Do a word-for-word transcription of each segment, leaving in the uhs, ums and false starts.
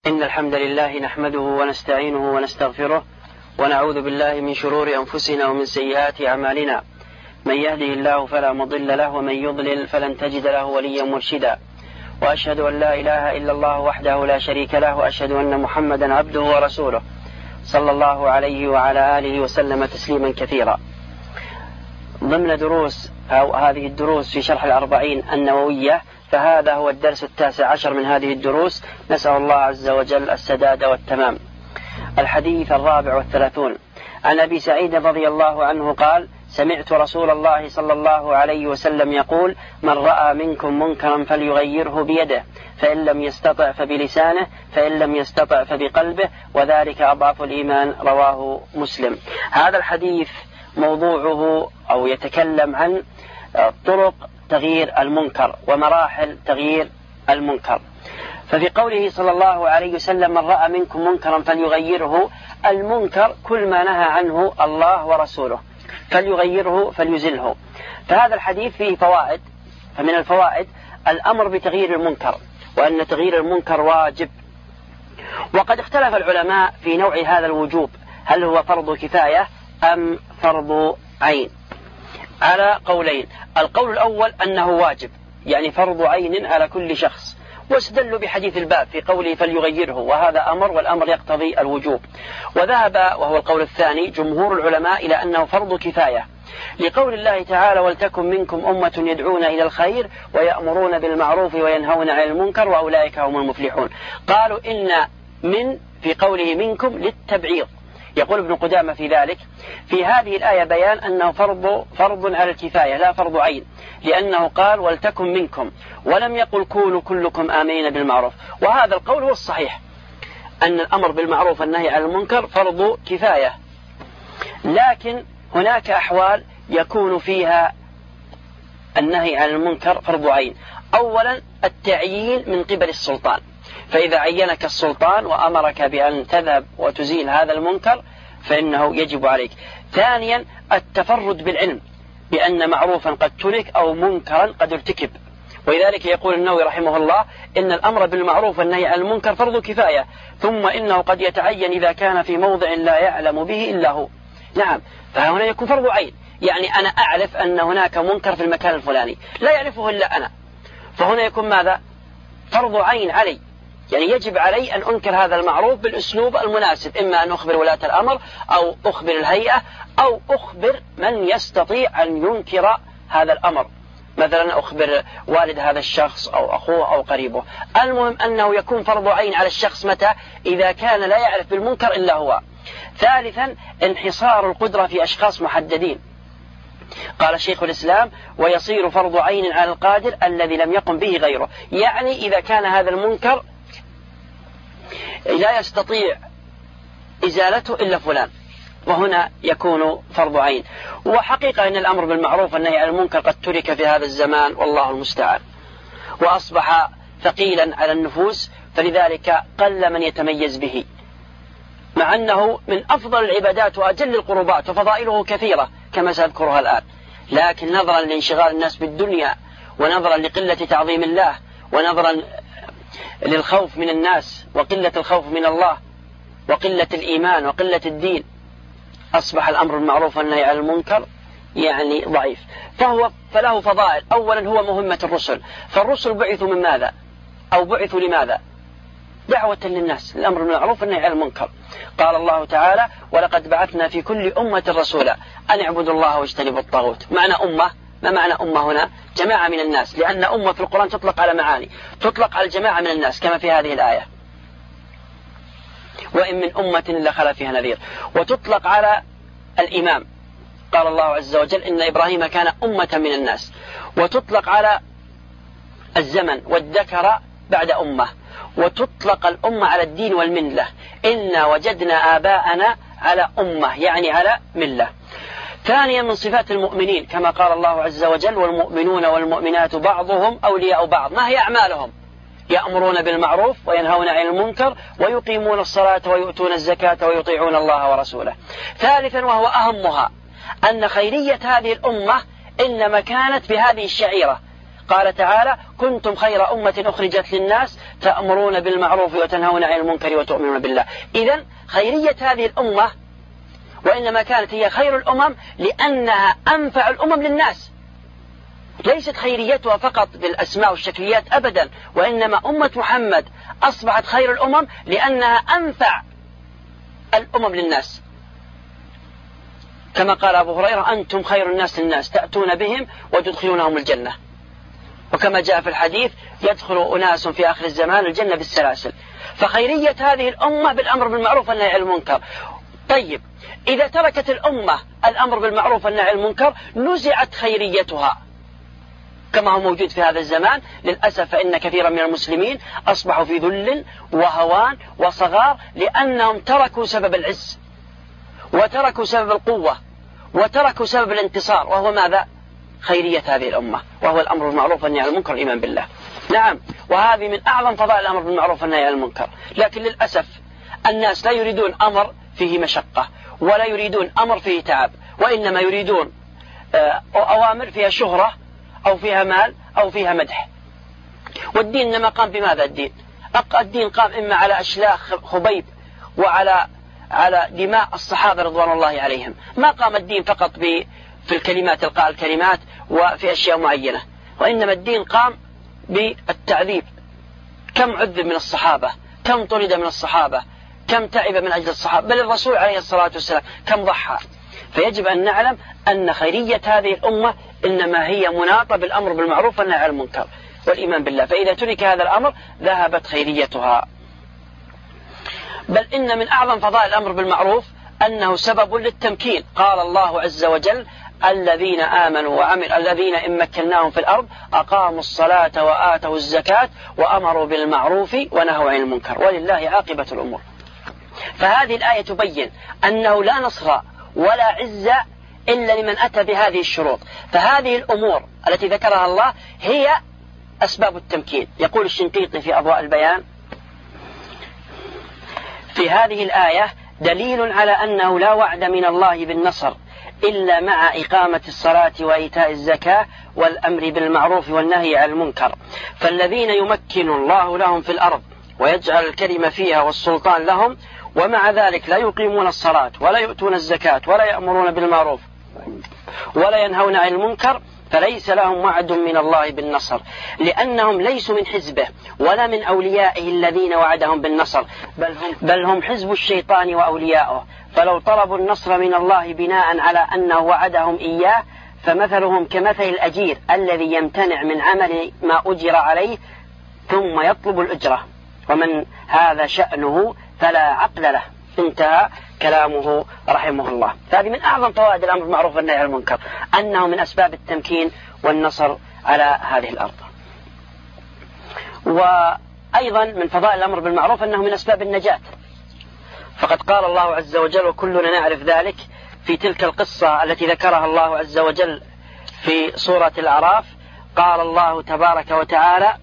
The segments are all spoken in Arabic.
إن الحمد لله نحمده ونستعينه ونستغفره ونعوذ بالله من شرور أنفسنا ومن سيئات أعمالنا. من يهده الله فلا مضل له ومن يضلل فلن تجد له وليا مرشدا. وأشهد أن لا إله إلا الله وحده لا شريك له وأشهد أن محمدا عبده ورسوله صلى الله عليه وعلى آله وسلم تسليما كثيرا. ضمن دروس أو هذه الدروس في شرح الأربعين النووية، فهذا هو الدرس التاسع عشر من هذه الدروس. نسأل الله عز وجل السداد والتمام. الحديث الرابع والثلاثون عن أبي سعيد رضي الله عنه قال: سمعت رسول الله صلى الله عليه وسلم يقول: من رأى منكم منكرا فليغيره بيده، فإن لم يستطع فبلسانه، فإن لم يستطع فبقلبه، وذلك أضعف الإيمان. رواه مسلم. هذا الحديث موضوعه أو يتكلم عن طرق تغيير المنكر ومراحل تغيير المنكر. ففي قوله صلى الله عليه وسلم: من رأى منكم منكرا فليغيره، المنكر كل ما نهى عنه الله ورسوله، فليغيره فليزله. فهذا الحديث فيه فوائد. فمن الفوائد الأمر بتغيير المنكر، وأن تغيير المنكر واجب. وقد اختلف العلماء في نوع هذا الوجوب، هل هو فرض كفاية أم فرض عين، على قولين. القول الأول أنه واجب، يعني فرض عين على كل شخص، واستدلوا بحديث الباب في قوله فليغيره، وهذا أمر، والأمر يقتضي الوجوب. وذهب، وهو القول الثاني، جمهور العلماء إلى أنه فرض كفاية، لقول الله تعالى: ولتكن منكم أمة يدعون إلى الخير ويأمرون بالمعروف وينهون عن المنكر وأولئك هم المفلحون. قالوا إن من في قوله منكم للتبعيض. يقول ابن قدامة في ذلك: في هذه الآية بيان أنه فرض فرض على الكفاية لا فرض عين، لأنه قال ولتكن منكم، ولم يقل كونوا كلكم آمنين بالمعروف. وهذا القول هو الصحيح، أن الأمر بالمعروف والنهي عن المنكر فرض كفاية، لكن هناك أحوال يكون فيها النهي عن المنكر فرض عين. أولا التعيين من قبل السلطان، فإذا عينك السلطان وأمرك بأن تذهب وتزيل هذا المنكر فإنه يجب عليك. ثانيا التفرد بالعلم بأن معروفا قد ترك أو منكرا قد ارتكب. ولذلك يقول النووي رحمه الله: إن الأمر بالمعروف والنهي عن المنكر فرض كفاية، ثم إنه قد يتعين إذا كان في موضع لا يعلم به إلا هو. نعم، فهنا يكون فرض عين، يعني أنا أعرف أن هناك منكر في المكان الفلاني لا يعرفه إلا أنا، فهنا يكون ماذا؟ فرض عين علي، يعني يجب علي أن أنكر هذا المعروف بالأسلوب المناسب، إما أن أخبر ولاة الأمر أو أخبر الهيئة أو أخبر من يستطيع أن ينكر هذا الأمر، مثلا أخبر والد هذا الشخص أو أخوه أو قريبه. المهم أنه يكون فرض عين على الشخص متى؟ إذا كان لا يعرف بالمنكر إلا هو. ثالثا انحصار القدرة في أشخاص محددين. قال شيخ الإسلام: ويصير فرض عين على القادر الذي لم يقم به غيره، يعني إذا كان هذا المنكر لا يستطيع إزالته إلا فلان، وهنا يكون فرض عين. وحقيقة أن الأمر بالمعروف والنهي عن المنكر قد ترك في هذا الزمان، والله المستعان، وأصبح ثقيلا على النفوس، فلذلك قل من يتميز به، مع أنه من أفضل العبادات وأجل القربات وفضائله كثيرة كما سأذكرها الآن، لكن نظرا لانشغال الناس بالدنيا، ونظرا لقلة تعظيم الله، ونظرا للخوف من الناس، وقلة الخوف من الله، وقلة الإيمان، وقلة الدين، أصبح الأمر بالمعروف والنهي عن المنكر يعني ضعيف. فهو فله فضائل. أولا هو مهمة الرسل، فالرسل بعثوا من ماذا؟ أو بعثوا لماذا؟ دعوة للناس، الأمر بالمعروف والنهي عن المنكر. قال الله تعالى: ولقد بعثنا في كل أمة رسولا أن اعبدوا الله واجتنبوا الطاغوت. معنى أمة، ما معنى أمة هنا؟ جماعة من الناس، لأن أمة في القرآن تطلق على معاني، تطلق على الجماعة من الناس كما في هذه الآية: وإن من أمة إلا خلا فيها نذير. وتطلق على الإمام، قال الله عز وجل: إن إبراهيم كان أمة من الناس. وتطلق على الزمن والذكر بعد أمة. وتطلق الأمة على الدين والملة: إنا وجدنا آباءنا على أمة، يعني على ملة. ثانيا من صفات المؤمنين كما قال الله عز وجل: والمؤمنون والمؤمنات بعضهم أولياء بعض. ما هي أعمالهم؟ يأمرون بالمعروف وينهون عن المنكر ويقيمون الصلاة ويؤتون الزكاة ويطيعون الله ورسوله. ثالثا وهو أهمها، أن خيرية هذه الأمة إنما كانت بهذه الشعيرة: قال تعالى كنتم خير أمة أخرجت للناس تأمرون بالمعروف وتنهون عن المنكر وتؤمنون بالله. إذن خيرية هذه الأمة وإنما كانت هي خير الأمم لأنها أنفع الأمم للناس، ليست خيريتها فقط بالأسماء والشكليات أبدا، وإنما أمة محمد أصبحت خير الأمم لأنها أنفع الأمم للناس، كما قال أبو هريرة أنتم خير الناس للناس تأتون بهم وتدخلونهم الجنة، وكما جاء في الحديث يدخل أناس في آخر الزمان الجنة بالسلاسل. فخيرية هذه الأمة بالأمر بالمعروف والنهي عن المنكر. طيب إذا تركت الأمة الأمر بالمعروف والنهي عن المنكر نزعت خيريتها كما هو موجود في هذا الزمان للأسف، فإن كثيرا من المسلمين أصبحوا في ذل وهوان وصغار لأنهم تركوا سبب العز وتركوا سبب القوة وتركوا سبب الانتصار، وهو ماذا؟ خيرية هذه الأمة، وهو الأمر بالمعروف والنهي عن المنكر الإيمان بالله. نعم، وهذه من أعظم فضائل الأمر بالمعروف والنهي عن المنكر، لكن للأسف الناس لا يريدون أمر فيه مشقة ولا يريدون أمر فيه تعب، وإنما يريدون أوامر فيها شهرة أو فيها مال أو فيها مدح. والدين إنما قام بماذا؟ الدين الدين قام إما على أشلاخ خبيب وعلى على دماء الصحابة رضوان الله عليهم، ما قام الدين فقط ب في الكلمات إلقاء الكلمات وفي أشياء معينة، وإنما الدين قام بالتعذيب. كم عذب من الصحابة، كم طرد من الصحابة، كم تعب من أجل الصحابة، بل الرسول عليه الصلاة والسلام كم ضحى. فيجب أن نعلم أن خيرية هذه الأمة إنما هي مناطة بالأمر بالمعروف والنهي عن المنكر والإيمان بالله، فإذا ترك هذا الأمر ذهبت خيريتها. بل إن من أعظم فضائل الأمر بالمعروف أنه سبب للتمكين. قال الله عز وجل الذين آمنوا وعملوا الذين إن مكناهم في الأرض أقاموا الصلاة وآتوا الزكاة وأمروا بالمعروف ونهوا عن المنكر ولله عاقبة الأمور. فهذه الآية تبين أنه لا نصر ولا عزة إلا لمن أتى بهذه الشروط. فهذه الأمور التي ذكرها الله هي أسباب التمكين. يقول الشنقيطي في أضواء البيان في هذه الآية دليل على أنه لا وعد من الله بالنصر إلا مع إقامة الصلاة وإيتاء الزكاة والأمر بالمعروف والنهي عن المنكر. فالذين يمكن الله لهم في الأرض ويجعل الكلمة فيها والسلطان لهم ومع ذلك لا يقيمون الصلاة ولا يؤتون الزكاة ولا يأمرون بالمعروف ولا ينهون عن المنكر فليس لهم وعد من الله بالنصر، لأنهم ليسوا من حزبه ولا من أوليائه الذين وعدهم بالنصر، بل هم, بل هم حزب الشيطان وأولياؤه. فلو طلبوا النصر من الله بناء على أنه وعدهم إياه فمثلهم كمثل الأجير الذي يمتنع من عمل ما أجر عليه ثم يطلب الأجرة، ومن هذا شأنه فلا عقل له. انتهى كلامه رحمه الله. فهذه من أعظم فوائد الأمر بالمعروف والنهي عن المنكر، أنه من أسباب التمكين والنصر على هذه الأرض. وأيضا من فضائل الأمر بالمعروف أنه من أسباب النجاة، فقد قال الله عز وجل وكلنا نعرف ذلك في تلك القصة التي ذكرها الله عز وجل في سورة الأعراف. قال الله تبارك وتعالى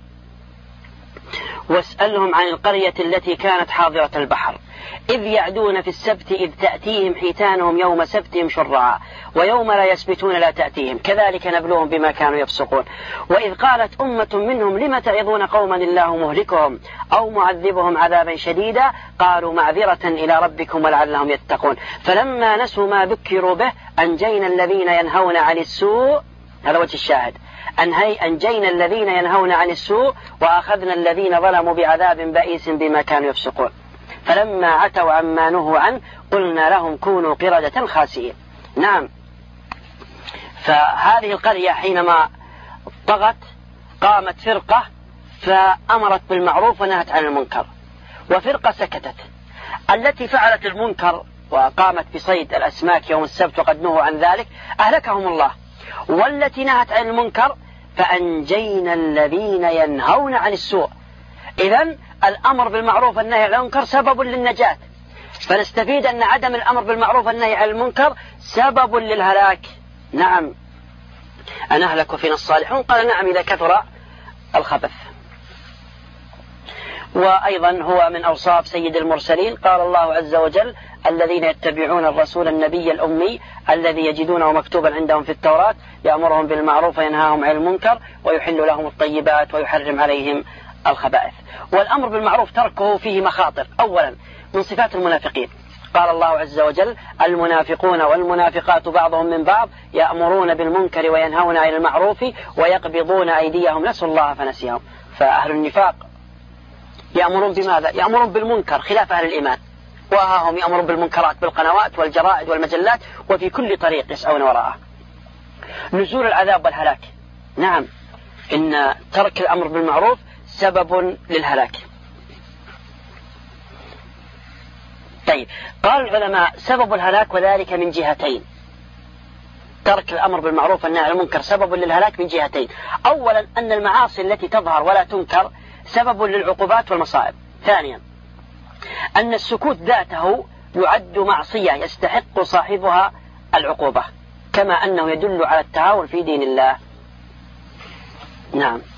واسألهم عن القرية التي كانت حاضرة البحر إذ يعدون في السبت إذ تأتيهم حيتانهم يوم سبتهم شرعا ويوم لا يسبتون لا تأتيهم كذلك نبلوهم بما كانوا يفسقون. وإذ قالت أمة منهم لم تعظون قوما الله مهلكهم أو معذبهم عذابا شديدا قالوا معذرة إلى ربكم ولعلهم يتقون فلما نسوا ما ذكروا به أنجينا الذين ينهون عن السوء. هذا وجه الشاهد، أنهي أنجينا الذين ينهون عن السوء وأخذنا الذين ظلموا بعذاب بئيس بما كانوا يفسقون فلما عتوا عما نهوا عنه قلنا لهم كونوا قردة خاسئين. نعم، فهذه القرية حينما طغت قامت فرقة فأمرت بالمعروف ونهت عن المنكر، وفرقة سكتت. التي فعلت المنكر وقامت بصيد الأسماك يوم السبت وقد نهوا عن ذلك أهلكهم الله، والتي نهت عن المنكر فأنجينا الذين ينهون عن السوء. إذن الأمر بالمعروف والنهي عن المنكر سبب للنجاة، فنستفيد أن عدم الأمر بالمعروف والنهي عن المنكر سبب للهلاك. نعم، أن أهلك فينا الصالحون. قال نعم إذا كثر الخبث. وأيضا هو من أوصاف سيد المرسلين. قال الله عز وجل: الذين يتبعون الرسول النبي الأمي الذي يجدونه مكتوبا عندهم في التوراة يأمرهم بالمعروف وينهاهم عن المنكر ويحل لهم الطيبات ويحرم عليهم الخبائث. والأمر بالمعروف تركه فيه مخاطر. أولا من صفات المنافقين، قال الله عز وجل: المنافقون والمنافقات بعضهم من بعض يأمرون بالمنكر وينهون عن المعروف ويقبضون أيديهم نسوا الله فنسيهم. فأهل النفاق يأمرون بماذا؟ يأمرون بالمنكر خلاف أهل الإيمان، وهم يأمرون بالمنكرات بالقنوات والجرائد والمجلات وفي كل طريق يسعون وراءه. نزول العذاب والهلاك، نعم إن ترك الأمر بالمعروف سبب للهلاك. طيب، قال العلماء سبب الهلاك وذلك من جهتين. ترك الأمر بالمعروف والنهي عن المنكر سبب للهلاك من جهتين. أولا أن المعاصي التي تظهر ولا تنكر سبب للعقوبات والمصائب. ثانيا أن السكوت ذاته يعد معصية يستحق صاحبها العقوبة، كما أنه يدل على التعاون في دين الله. نعم،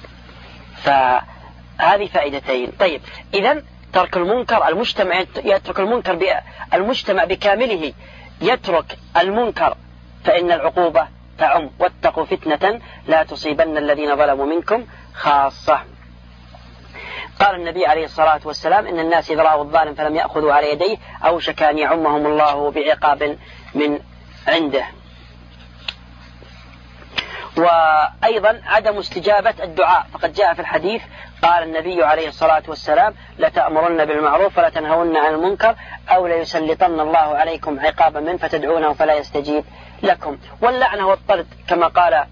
فهذه فائدتين. طيب، إذن ترك المنكر، المجتمع يترك المنكر، المجتمع بكامله يترك المنكر فإن العقوبة تعم: واتقوا فتنة لا تصيبن الذين ظلموا منكم خاصة. قال النبي عليه الصلاة والسلام: إن الناس إذا رأوا الظالم فلم يأخذوا على يديه أوشك أن يعمهم الله بعقاب من عنده. وأيضا عدم استجابة الدعاء، فقد جاء في الحديث قال النبي عليه الصلاة والسلام: لتأمرن بالمعروف ولا تنهون عن المنكر أو ليسلطن الله عليكم عقابا من فتدعونه فلا يستجيب لكم. واللعنة والطرد كما قال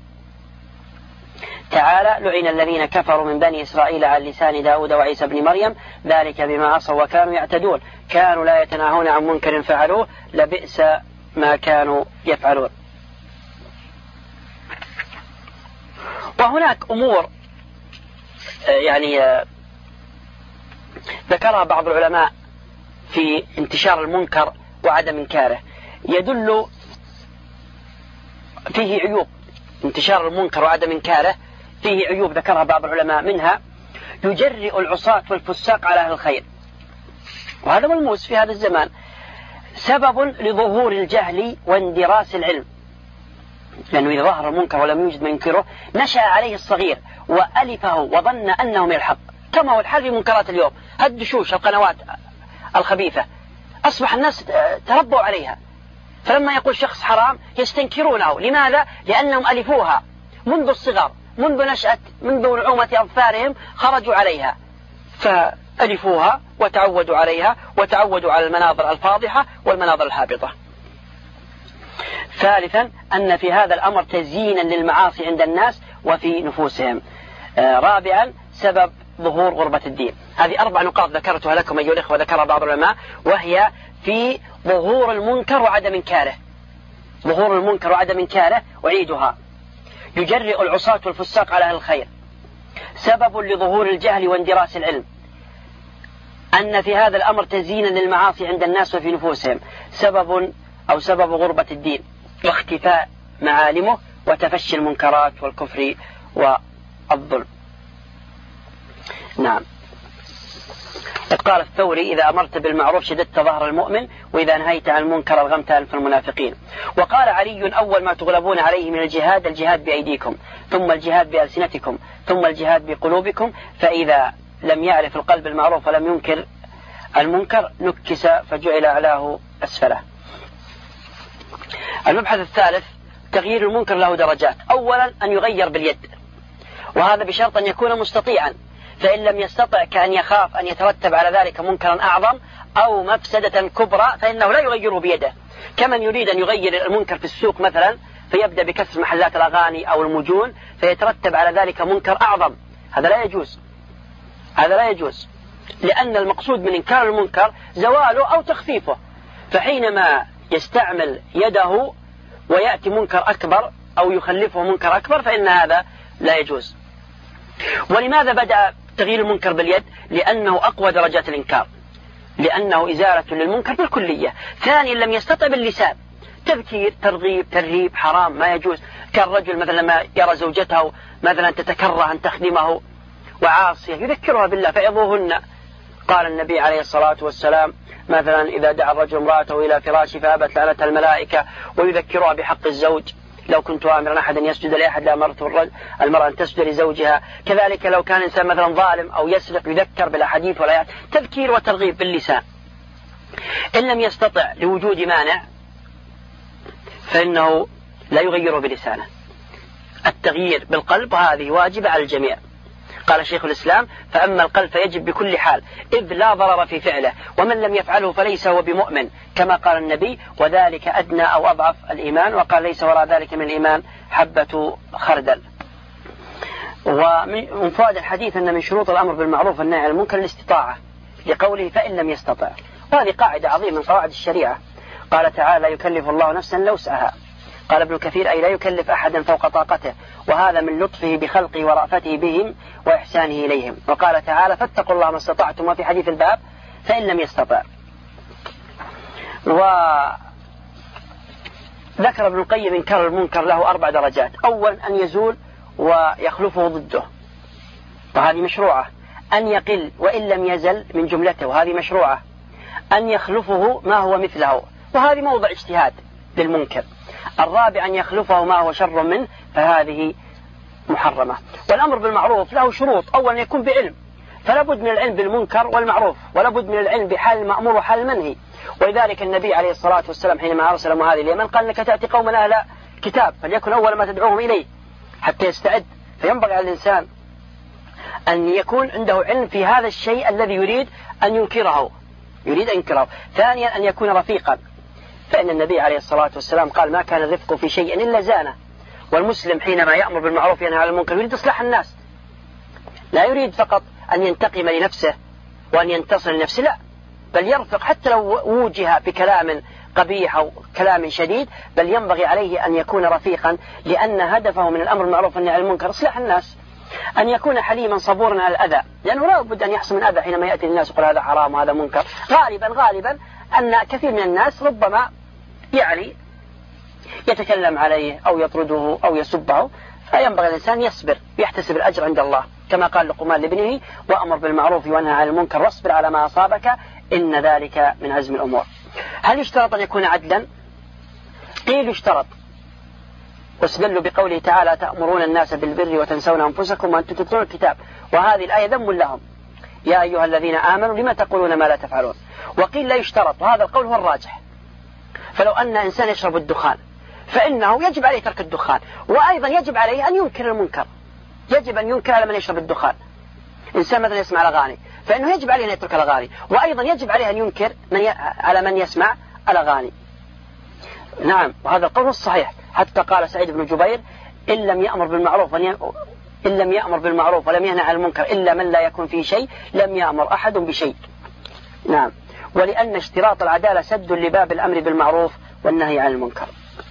تعالى: لعن الذين كفروا من بني إسرائيل على لسان داود وعيسى بن مريم ذلك بما عصوا وكانوا يعتدون كانوا لا يتناهون عن منكر فعلوه لبئس ما كانوا يفعلون. وهناك أمور يعني ذكرها بعض العلماء في انتشار المنكر وعدم إنكاره، يدل فيه عيوب. انتشار المنكر وعدم إنكاره فيه عيوب ذكرها بعض العلماء، منها يجرئ العصاة والفساق على أهل الخير، وهذا ملموس في هذا الزمان. سبب لظهور الجهل واندراس العلم، لأنه إذا ظهر المنكر ولم يوجد من ينكره نشأ عليه الصغير وألفه وظن أنه من الحق، كما هو الحال في منكرات اليوم. الدشوش، القنوات الخبيثة أصبح الناس تربوا عليها، فلما يقول شخص حرام يستنكرونه. لماذا؟ لأنهم ألفوها منذ الصغر، منذ نشأة، منذ نعومة أظفارهم خرجوا عليها، فألفوها وتعودوا عليها وتعودوا على المناظر الفاضحة والمناظر الهابطة. ثالثا أن في هذا الأمر تزيينا للمعاصي عند الناس وفي نفوسهم. آه رابعا سبب ظهور غربة الدين. هذه أربع نقاط ذكرتها لكم أيها الإخوة، ذكرها بعض العلماء، وهي في ظهور المنكر وعدم إنكاره. ظهور المنكر وعدم إنكاره أعيدها: يجرئ العصاة والفساق على أهل الخير، سبب لظهور الجهل واندراس العلم، أن في هذا الأمر تزيينا للمعاصي عند الناس وفي نفوسهم، سبب أو سبب غربة الدين واختفاء معالمه وتفشي المنكرات والكفر والظلم. نعم، قال الثوري: إذا أمرت بالمعروف شددت ظهر المؤمن وإذا نهيت عن المنكر ألغمت أنف المنافقين. وقال علي: أول ما تغلبون عليه من الجهاد الجهاد بأيديكم، ثم الجهاد بألسنتكم، ثم الجهاد بقلوبكم، فإذا لم يعرف القلب المعروف ولم ينكر المنكر نكس فجعل أعلاه أسفله. المبحث الثالث: تغيير المنكر له درجات. أولا أن يغير باليد، وهذا بشرط أن يكون مستطيعا، فإن لم يستطع كأن يخاف أن يترتب على ذلك منكرا أعظم أو مفسدة كبرى فإنه لا يغيره بيده، كمن يريد أن يغير المنكر في السوق مثلا فيبدأ بكسر محلات الأغاني أو المجون فيترتب على ذلك منكر أعظم. هذا لا يجوز، هذا لا يجوز، لأن المقصود من إنكار المنكر زواله أو تخفيفه، فحينما يستعمل يده ويأتي منكر أكبر أو يخلفه منكر أكبر فإن هذا لا يجوز. ولماذا بدأ تغيير المنكر باليد؟ لأنه أقوى درجات الإنكار، لأنه إزالة للمنكر بالكلية. ثانيا لم يستطع باللسان، تذكير، ترغيب، ترهيب، حرام، ما يجوز. كالرجل مثلا ما يرى زوجته مثلا تتكره أن تخدمه وعاصية يذكرها بالله فيعظوهن قال النبي عليه الصلاة والسلام مثلا إذا دعا الرجل امرأته إلى فراشه فأبت لعنتها الملائكة، ويذكرها بحق الزوج. لو كنت آمرا أحدا يسجد لأحد لأمرت المرأة أن تسجد لزوجها. كذلك لو كان إنسان مثلا ظالم أو يسرق يذكر بالأحاديث والآيات، تذكير وترغيب باللسان. إن لم يستطع لوجود مانع فإنه لا يغيره بلسانه. التغيير بالقلب هذه واجبة على الجميع. قال شيخ الإسلام: فأما القلب فيجب بكل حال، إذ لا ضرر في فعله، ومن لم يفعله فليس هو بمؤمن، كما قال النبي: وذلك أدنى أو أضعف الإيمان. وقال: ليس وراء ذلك من الإيمان حبة خردل. ومن فوائد الحديث أن من شروط الأمر بالمعروف والنهي عن المنكر الاستطاعة، لقوله: فإن لم يستطع. وهذه قاعدة عظيمة من قواعد الشريعة. قال تعالى: لا يكلف الله نفسا إلا وسعها. قال ابن كثير: أي لا يكلف أحدا فوق طاقته، وهذا من لطفه بخلقه ورأفته بهم وإحسانه إليهم. وقال تعالى: فاتقوا الله ما استطعتم. وفي حديث الباب: فإن لم يستطع. وذكر ابن القيم إنكار المنكر له أربع درجات. أولا أن يزول ويخلفه ضده، وهذه مشروعة. أن يقل وإن لم يزل من جملته، وهذه مشروعة. أن يخلفه ما هو مثله، وهذه موضع اجتهاد للمنكر. الرابع أن يخلفه ما هو شر منه، فهذه محرمة. والأمر بالمعروف له شروط. أولا يكون بعلم، فلا بد من العلم بالمنكر والمعروف، ولا بد من العلم بحال المأمور وحال المنهي. ولذلك النبي عليه الصلاة والسلام حينما أرسل معاذ اليمن قال: لك تأتي قوما أهل كتاب، فليكن أول ما تدعوهم إليه حتى يستعد. فينبغي على الإنسان أن يكون عنده علم في هذا الشيء الذي يريد أن ينكره يريد أن ينكره. ثانيا أن يكون رفيقا، فإن النبي عليه الصلاة والسلام قال: ما كان الرفق في شيء إلا زانه. والمسلم حينما يأمر بالمعروف وينهى عن المنكر يريد إصلاح الناس، لا يريد فقط أن ينتقم لنفسه وأن ينتصر لنفسه، لا، بل يرفق حتى لو وجه بكلام قبيح أو كلام شديد، بل ينبغي عليه أن يكون رفيقا، لأن هدفه من الأمر بالمعروف والنهي عن المنكر إصلاح الناس. أن يكون حليما صبورا على الأذى، لأنه لا بد أن يحصل من أذى حينما يأتي الناس يقول هذا حرام وهذا منكر. غالبا غالبا أن كثير من الناس ربما يعني يتكلم عليه أو يطرده أو يسبه، فينبغي الإنسان يصبر يحتسب الأجر عند الله، كما قال لقمان لابنه: وأمر بالمعروف وانهى عن المنكر واصبر على ما أصابك إن ذلك من عزم الأمور. هل يشترط أن يكون عدلا؟ قيل يشترط، واستدلوا بقوله تعالى: تأمرون الناس بالبر وتنسون أنفسكم وأنتم تتلون الكتاب. وهذه الآية ذم لهم: يا أيها الذين آمنوا لما تقولون ما لا تفعلون. وقيل لا يشترط، وهذا القول هو الراجح. فلو أن إنسان يشرب الدخان فإنه يجب عليه ترك الدخان، وأيضا يجب عليه أن ينكر المنكر، يجب أن ينكر على من يشرب الدخان. إنسان مثلا يسمع الأغاني فإنه يجب عليه أن يترك الأغاني، وأيضا يجب عليه أن ينكر من ي... على من يسمع الأغاني. نعم، وهذا القول الصحيح. حتى قال سعيد بن جبير: إن لم يأمر بالمعروف ولي... إن لم يأمر بالمعروف ولم ينهى عن المنكر إلا من لا يكون فيه شيء لم يأمر أحد بشيء. نعم، ولأن اشتراط العدالة سد لباب الأمر بالمعروف والنهي عن المنكر.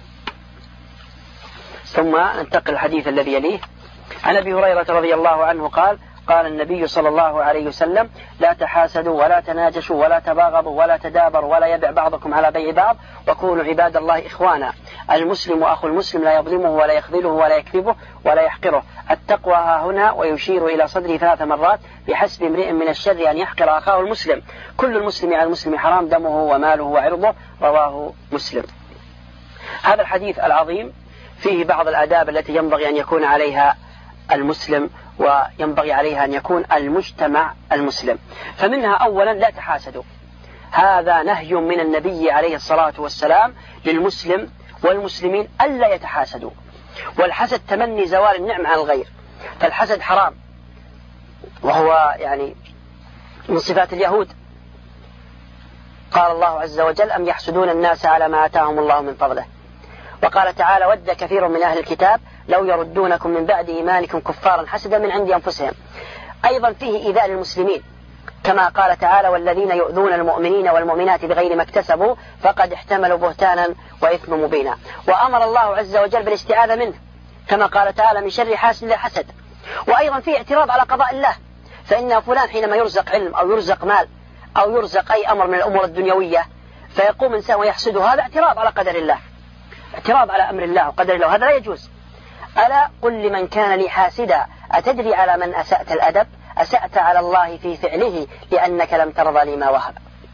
ثم ننتقل الحديث الذي يليه. عن أبي هريرة رضي الله عنه قال: قال النبي صلى الله عليه وسلم: لا تحاسدوا ولا تناجشوا ولا تباغضوا ولا تدابروا ولا يبع بعضكم على بيع بعض، وكونوا عباد الله إخوانا. المسلم أخو المسلم لا يظلمه ولا يخذله ولا يكذبه ولا يحقره. التقوى ها هنا، ويشير إلى صدره ثلاث مرات: بحسب امرئ من الشر أن يحقر أخاه المسلم، كل المسلم على المسلم حرام دمه وماله وعرضه. رواه مسلم. هذا الحديث العظيم فيه بعض الآداب التي ينبغي أن يكون عليها المسلم، وينبغي عليها أن يكون المجتمع المسلم. فمنها أولا: لا تحاسدوا. هذا نهي من النبي عليه الصلاة والسلام للمسلم والمسلمين ألا يتحاسدوا. والحسد تمني زوال النعم عن الغير، فالحسد حرام، وهو يعني من صفات اليهود. قال الله عز وجل: أم يحسدون الناس على ما آتاهم الله من فضله. وقال تعالى: ود كثير من أهل الكتاب لو يردونكم من بعد إيمانكم كفارا حسدا من عند أنفسهم. أيضا فيه إيذاء للمسلمين، كما قال تعالى: والذين يؤذون المؤمنين والمؤمنات بغير ما اكتسبوا فقد احتملوا بهتانا وإثما مبينا. وأمر الله عز وجل بالاستعاذة منه، كما قال تعالى: من شر حاسد لا حسد. وأيضا فيه اعتراض على قضاء الله، فإن فلان حينما يرزق علم أو يرزق مال أو يرزق أي أمر من الأمور الدنيوية فيقوم إنسان ويحسده، هذا اعتراض على قدر الله، اعتراض على أمر الله وقدر الله، هذا لا يجوز. ألا قل لمن كان لي حاسدا أتدري على من أسأت الأدب؟ أسأت على الله في فعله لأنك لم ترضى لما وهب.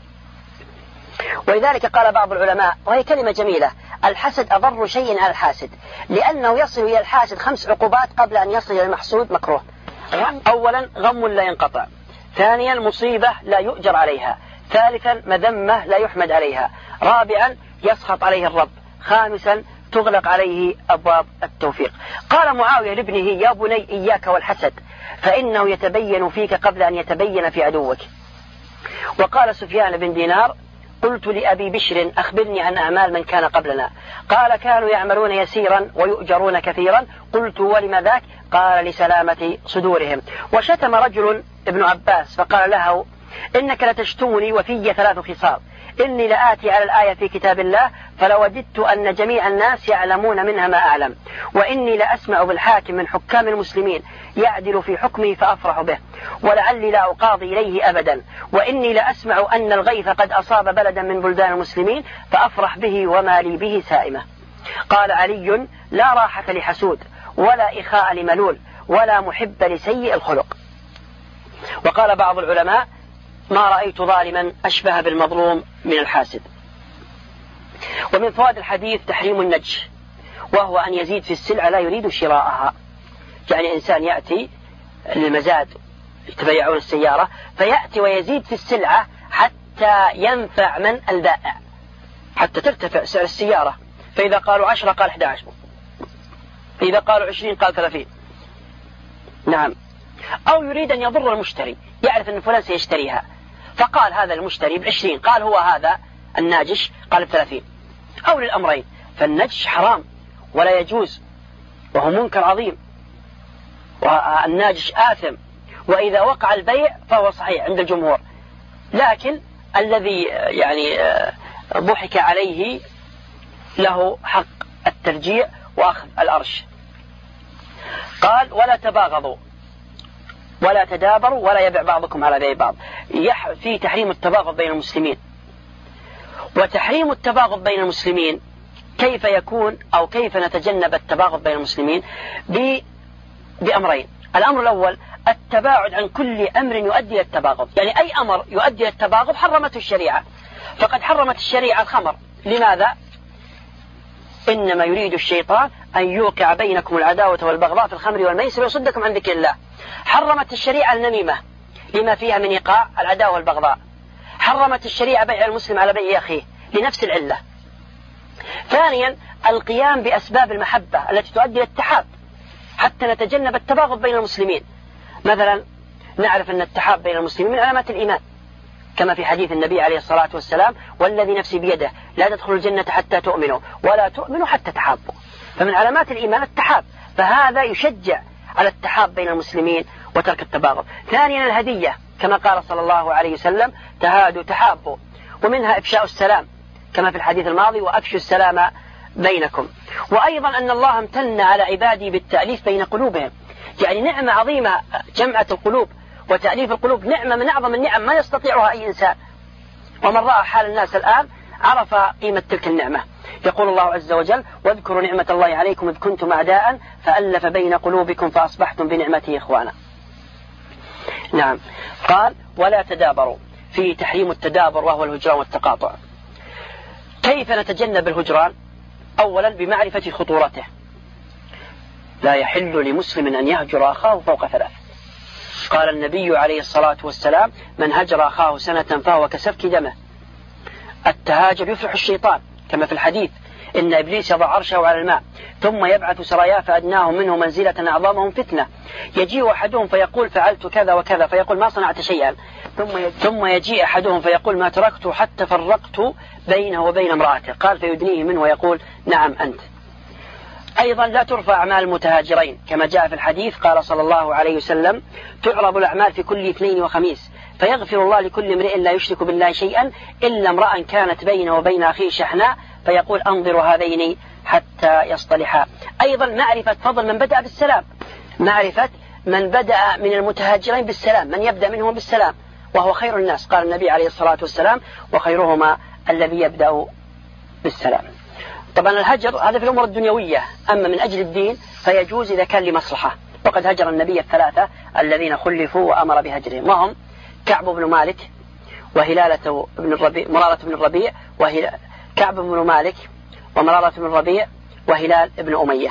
ولذلك قال بعض العلماء، وهي كلمة جميلة: الحسد أضر شيء على الحاسد، لأنه يصل إلى الحاسد خمس عقوبات قبل أن يصل إلى المحسود مكروه. أولا غم لا ينقطع، ثانيا مصيبة لا يؤجر عليها، ثالثا مذمة لا يحمد عليها، رابعا يسخط عليه الرب، خامسا تغلق عليه أبواب التوفيق. قال معاوية لابنه: يا بني إياك والحسد، فإنه يتبين فيك قبل أن يتبين في عدوك. وقال سفيان بن دينار: قلت لأبي بشر: أخبرني عن أعمال من كان قبلنا. قال: كانوا يعملون يسيرا ويؤجرون كثيرا. قلت: ولم ذاك؟ قال: لسلامة صدورهم. وشتم رجل ابن عباس فقال له: إنك لتشتمني وفي ثلاث خصال: إني لآتي على الآية في كتاب الله فلوددت أن جميع الناس يعلمون منها ما أعلم، وإني لأسمع بالحاكم من حكام المسلمين يعدل في حكمه فأفرح به، ولعلي لا أقاضي إليه أبدا، وإني لأسمع أن الغيث قد أصاب بلدا من بلدان المسلمين فأفرح به وما لي به سائمة. قال علي: لا راحة لحسود، ولا إخاء لملول، ولا محب لسيء الخلق. وقال بعض العلماء: ما رأيت ظالما أشبه بالمظلوم من الحاسد. ومن فوائد الحديث تحريم النجش، وهو أن يزيد في السلعة لا يريد شراءها. يعني إنسان يأتي للمزاد يتبيعون السيارة فيأتي ويزيد في السلعة حتى ينفع من البائع، حتى ترتفع سعر السيارة، فإذا قالوا عشرة قال أحد عشر، إذا قالوا عشرين قال ثلاثين. نعم. أو يريد أن يضر المشتري، يعرف أن فلان سيشتريها فقال هذا المشتري بعشرين، قال هو هذا الناجش قال بثلاثين، أو للأمرين. فالنجش حرام ولا يجوز، وهو منكر عظيم، والناجش آثم، وإذا وقع البيع فهو صحيح عند الجمهور، لكن الذي يعني ضحك عليه له حق الترجيع وأخذ الأرش. قال: ولا تباغضوا ولا تدابروا ولا يبع بعضكم على بيع بعض. في تحريم التباغض بين المسلمين. وتحريم التباغض بين المسلمين كيف يكون أو كيف نتجنب التباغض بين المسلمين؟ بأمرين. الأمر الأول التباعد عن كل أمر يؤدي إلى التباغض، يعني أي أمر يؤدي إلى التباغض حرمته الشريعة. فقد حرمت الشريعة الخمر، لماذا؟ إنما يريد الشيطان أن يوقع بينكم العداوة والبغضاء في الخمر والميسر ويصدكم عن ذكر الله. حرمت الشريعة النميمة لما فيها من إيقاع العداوة والبغضاء. حرمت الشريعة بيع المسلم على بيع أخيه لنفس العلة. ثانيا القيام بأسباب المحبة التي تؤدي إلى التحاب حتى نتجنب التباغض بين المسلمين. مثلا نعرف أن التحاب بين المسلمين من علامات الإيمان، كما في حديث النبي عليه الصلاة والسلام: والذي نفسي بيده لا تدخلوا الجنة حتى تؤمنوا ولا تؤمنوا حتى تحابوا. فمن علامات الإيمان التحاب، فهذا يشجع على التحاب بين المسلمين وترك التباغض. ثانيا الهدية، كما قال صلى الله عليه وسلم: تهادوا تحابوا. ومنها إفشاء السلام كما في الحديث الماضي: وأفشوا السلام بينكم. وأيضا أن الله امتن على عباده بالتأليف بين قلوبهم، يعني نعمة عظيمة جمعة القلوب وتأليف القلوب، نعمة من أعظم النعم ما يستطيعها أي إنسان. ومن رأى حال الناس الآن عرف قيمة تلك النعمة. يقول الله عز وجل: واذكروا نعمة الله عليكم إذ كنتم أعداء فألف بين قلوبكم فأصبحتم بنعمته إخوانا. نعم. قال: ولا تدابروا، في تحريم التدابر وهو الهجران والتقاطع. كيف نتجنب الهجران؟ أولا بمعرفة خطورته. لا يحل لمسلم أن يهجر أخاه فوق ثلاث. قال النبي عليه الصلاة والسلام: من هجر أخاه سنة فهو كسفك دمه. التهاجر يفلح الشيطان كما في الحديث: إن إبليس يضع عرشه على الماء ثم يبعث سراياه فأدناهم منه منزلة أعظمهم فتنة، يجيء أحدهم فيقول فعلت كذا وكذا فيقول ما صنعت شيئا، ثم يجيء أحدهم فيقول ما تركت حتى فرقت بينه وبين امرأته، قال فيدنيه منه ويقول نعم أنت. أيضا لا ترفع أعمال المتهاجرين كما جاء في الحديث، قال صلى الله عليه وسلم: تعرض الأعمال في كل اثنين وخميس فيغفر الله لكل امرئ لا يشرك بالله شيئا إلا امرأ كانت بينه وبين أخيه شحناء فيقول أنظر هذين حتى يصطلحا. أيضا معرفة فضل من بدأ بالسلام، معرفة من بدأ من المتهاجرين بالسلام، من يبدأ منهم بالسلام وهو خير الناس. قال النبي عليه الصلاة والسلام: وخيرهما الذي يبدأ بالسلام. طبعا الهجر هذا في الأمور الدنيوية، أما من أجل الدين فيجوز إذا كان لمصلحة، وقد هجر النبي الثلاثة الذين خلفوا وأمر بهجرهم، وهم كعب بن مالك وهلالة بن الربيع مرارة بن الربيع وهلال كعب بن مالك ومرارة بن الربيع وهلال بن أمية.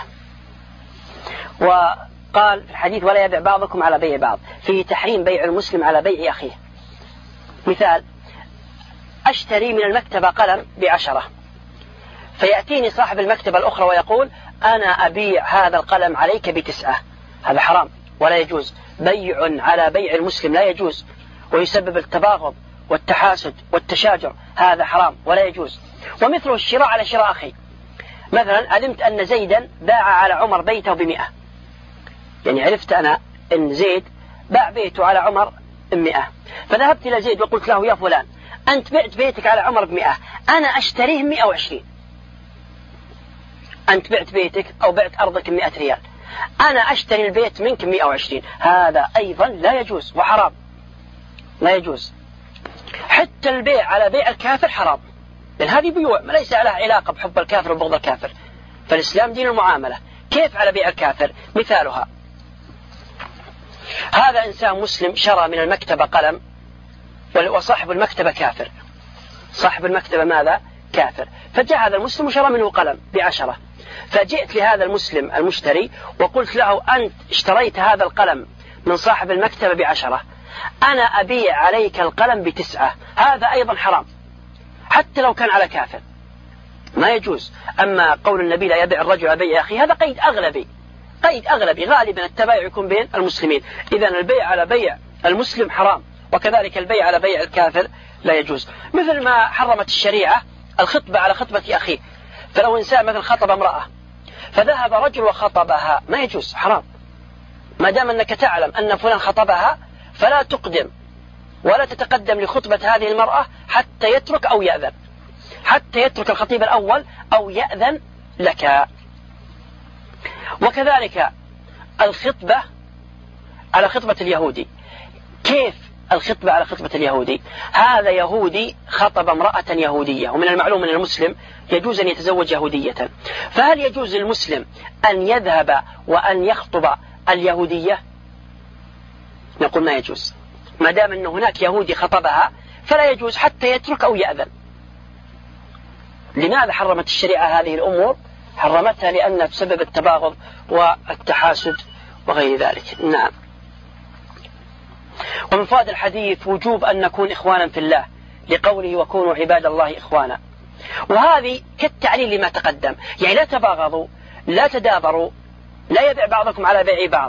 وقال في الحديث: ولا يبيع بعضكم على بيع بعض، فيه تحريم بيع المسلم على بيع أخيه. مثال: أشتري من المكتبة قلم بعشرة، فيأتيني صاحب المكتبة الأخرى ويقول: أنا أبيع هذا القلم عليك بتسعة. هذا حرام ولا يجوز. بيع على بيع المسلم لا يجوز، ويسبب التباغض والتحاسد والتشاجر، هذا حرام ولا يجوز. ومثله الشراء على شراء أخي. مثلا علمت أن زيدا باع على عمر بيته بمئة، يعني عرفت أنا أن زيد باع بيته على عمر بمئة، فذهبت إلى زيد وقلت له: يا فلان، أنت بعت بيتك على عمر بمئة، أنا أشتريه مئة وعشرين. أنت بعت بيتك أو بعت أرضك بمئة ريال، أنا أشتري البيت منك مئة وعشرين. هذا أيضا لا يجوز وحرام، لا يجوز. حتى البيع على بيع الكافر حرام، لأن هذه بيوع ما ليس لها علاقة بحب الكافر وبغض الكافر، فالإسلام دين المعاملة. كيف على بيع الكافر؟ مثالها: هذا إنسان مسلم شرى من المكتبة قلم، وصاحب المكتبة كافر. صاحب المكتبة ماذا؟ كافر. فجاء هذا المسلم وشرى منه قلم بعشرة، فجئت لهذا المسلم المشتري وقلت له: أنت اشتريت هذا القلم من صاحب المكتبة بعشرة، أنا أبيع عليك القلم بتسعة. هذا أيضا حرام حتى لو كان على كافر، ما يجوز. أما قول النبي: لا يبيع الرجل على بيع أخيه، هذا قيد أغلبي، قيد أغلبي. غالبا التبايع يكون بين المسلمين، إذن البيع على بيع المسلم حرام، وكذلك البيع على بيع الكافر لا يجوز. مثل ما حرمت الشريعة الخطبة على خطبة أخيه. فلو إنسان مثلا خطب امرأة فذهب رجل وخطبها، ما يجوز، حرام. ما دام أنك تعلم أن فلان خطبها فلا تقدم ولا تتقدم لخطبة هذه المرأة حتى يترك أو يأذن، حتى يترك الخطيب الأول أو يأذن لك. وكذلك الخطبة على خطبة اليهودي. كيف الخطبة على خطبة اليهودي؟ هذا يهودي خطب امرأة يهودية، ومن المعلوم أن المسلم يجوز أن يتزوج يهودية، فهل يجوز للمسلم أن يذهب وأن يخطب اليهودية؟ نقول ما يجوز. ما دام أن هناك يهودي خطبها فلا يجوز حتى يترك أو يأذن. لماذا حرمت الشريعة هذه الأمور؟ حرمتها لأنها تسبب التباغض والتحاسد وغير ذلك. نعم. ومن فوائد الحديث وجوب أن نكون إخوانا في الله، لقوله: وكونوا عباد الله إخوانا. وهذه كالتعليل لما تقدم، يعني لا تباغضوا، لا تدابروا، لا يبيع بعضكم على بيع بعض.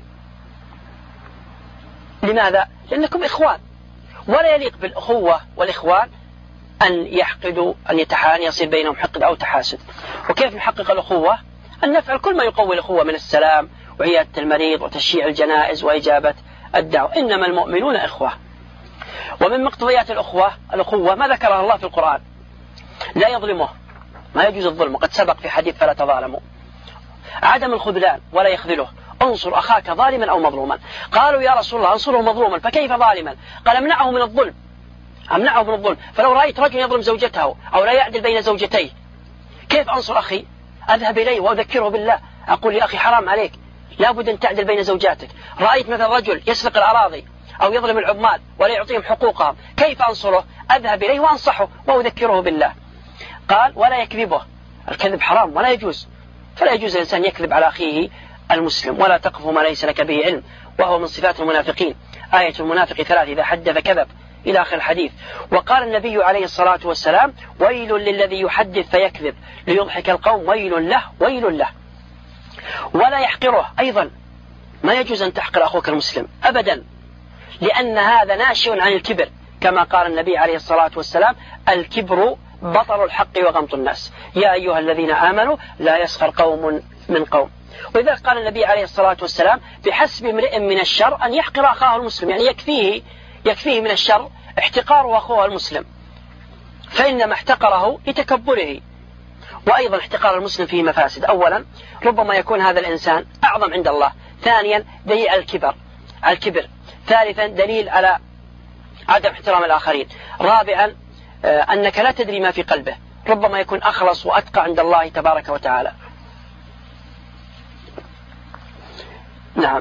لماذا؟ لأنكم إخوان، ولا يليق بالأخوة والإخوان أن يحقدوا، أن يتحان يصير بينهم حقد أو تحاسد. وكيف نحقق الأخوة؟ أن نفعل كل ما يقوي الأخوة من السلام وعيادة المريض وتشييع الجنائز وإجابة الدعوة. إنما المؤمنون إخوة. ومن مقتضيات الأخوة الأخوة ما ذكرها الله في القرآن: لا يظلمه، ما يجوز الظلم، وقد سبق في حديث فلا تظالموا. عدم الخذلان ولا يخذله، انصر أخاك ظالما أو مظلوما. قالوا: يا رسول الله انصره مظلوما، فكيف ظالما؟ قال: امنعه من الظلم، امنعه من الظلم. فلو رأيت رجل يظلم زوجته أو لا يعدل بين زوجتيه، كيف أنصر أخي؟ أذهب إليه وأذكره بالله، أقول: يا أخي حرام عليك، لا بد أن تعدل بين زوجاتك. رأيت مثلا رجل يسرق الأراضي أو يظلم العمال ولا يعطيهم حقوقهم، كيف أنصره؟ أذهب إليه وأنصحه وأذكره بالله. قال: ولا يكذبه، الكذب حرام ولا يجوز، فلا يجوز الإنسان يكذب على أخيه المسلم. ولا تقف ما ليس لك به علم، وهو من صفات المنافقين. آية المنافق ثلاث: إذا حدث كذب، إلى آخر الحديث. وقال النبي عليه الصلاة والسلام: ويل للذي يحدث فيكذب ليضحك القوم، ويل له ويل له. ولا يحقره، أيضا ما يجوز أن تحقر أخوك المسلم أبدا، لأن هذا ناشئ عن الكبر، كما قال النبي عليه الصلاة والسلام: الكبر بطر الحق وغمط الناس، يا أيها الذين آمنوا لا يسخر قوم من قوم. ولذلك قال النبي عليه الصلاة والسلام: بحسب امرئ من الشر أن يحقر أخاه المسلم، يعني يكفيه يكفيه من الشر احتقاره أخوه المسلم، فإنما احتقره لتكبره. وأيضا احتقار المسلم فيه مفاسد: أولا ربما يكون هذا الإنسان أعظم عند الله، ثانيا دليل على الكبر على الكبر ثالثا دليل على عدم احترام الآخرين، رابعا أنك لا تدري ما في قلبه، ربما يكون أخلص وأتقى عند الله تبارك وتعالى. نعم.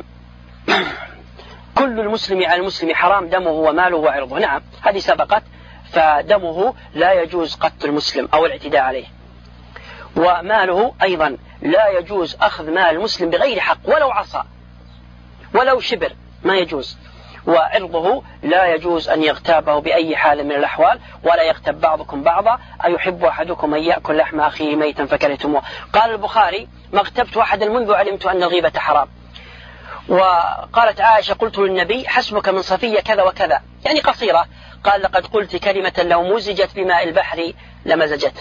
كل المسلم على المسلم حرام دمه وماله وعرضه. نعم هذه سبقت. فدمه لا يجوز قتل المسلم أو الاعتداء عليه، وماله أيضا لا يجوز أخذ مال المسلم بغير حق ولو عصى ولو شبر ما يجوز. وعرضه لا يجوز أن يغتابه بأي حال من الأحوال، ولا يغتاب بعضكم بعضا. أيحب أحدكم أن يأكل لحم أخيه ميتا فكرهتموه. قال البخاري: ما اغتبت أحدا منذ علمت أن الغيبة حرام. وقالت عائشة: قلت للنبي: حسبك من صفية كذا وكذا، يعني قصيرة. قال: لقد قلت كلمة لو مزجت بماء البحر لمزجته.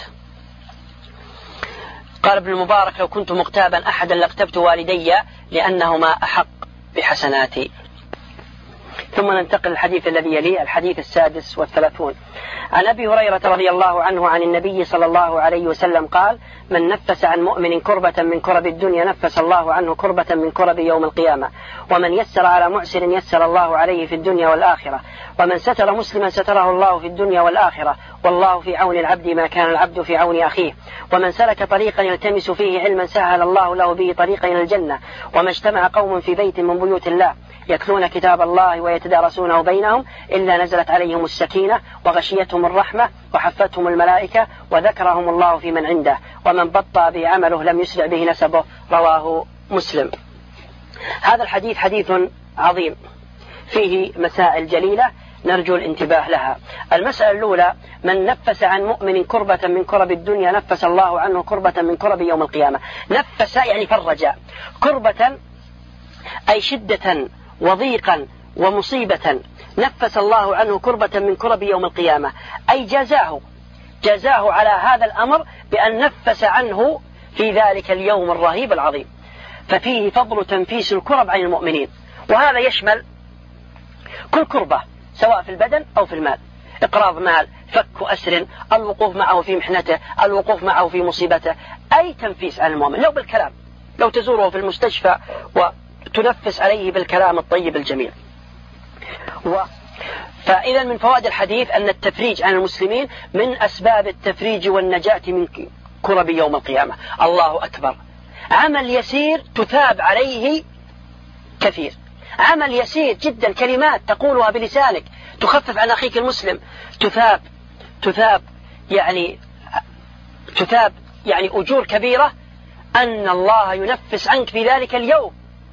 قال ابن المبارك: لو كنت مغتابا أحدا لاغتبت والدي لأنهما أحق بحسناتي. ثم ننتقل للحديث الذي يليه، الحديث السادس والثلاثون. عن أبي هريرة رضي الله عنه عن النبي صلى الله عليه وسلم قال: من نفس عن مؤمن كربة من كرب الدنيا نفس الله عنه كربة من كرب يوم القيامة، ومن يسر على معسر يسر الله عليه في الدنيا والآخرة، ومن ستر مسلما ستره الله في الدنيا والآخرة، والله في عون العبد ما كان العبد في عون أخيه، ومن سلك طريقا يلتمس فيه علما سهل الله له به طريقا إلى الجنة، وما اجتمع قوم في بيت من بيوت الله يتلون كتاب الله ويتدارسونه بينهم إلا نزلت عليهم السكينة وغشيتهم الرحمة وحفتهم الملائكة وذكرهم الله في من عنده، ومن بطأ به عمله لم يسرع به نسبه. رواه مسلم. هذا الحديث حديث عظيم فيه مسائل جليلة نرجو الانتباه لها. المسألة الأولى: من نفس عن مؤمن كربة من كرب الدنيا نفس الله عنه كربة من كرب يوم القيامة. نفس يعني فرج. كربة أي شدة وضيقا ومصيبة، نفس الله عنه كربة من كرب يوم القيامة، أي جزاه جزاه على هذا الأمر بأن نفس عنه في ذلك اليوم الرهيب العظيم. ففيه فضل تنفيس الكرب عن المؤمنين، وهذا يشمل كل كربة سواء في البدن أو في المال، إقراض مال، فك أسر، الوقوف معه في محنته، الوقوف معه في مصيبته، أي تنفيس عن المؤمن. لو بالكلام، لو تزوره في المستشفى وتنفس عليه بالكلام الطيب الجميل. و فإذا من فوائد الحديث أن التفريج عن المسلمين من أسباب التفريج والنجاة من كرب يوم القيامة. الله أكبر. عمل يسير تثاب عليه كثير، عمل يسير جدا، كلمات تقولها بلسانك تخفف عن أخيك المسلم تثاب تثاب يعني تثاب يعني أجور كبيرة. أن الله ينفس عنك في ذلك اليوم